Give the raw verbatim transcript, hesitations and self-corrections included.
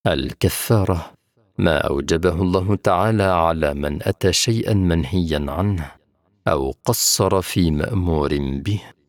الكفارة ما أوجبه الله تعالى على من أتى شيئا منهيا عنه أو قصر في مأمور به.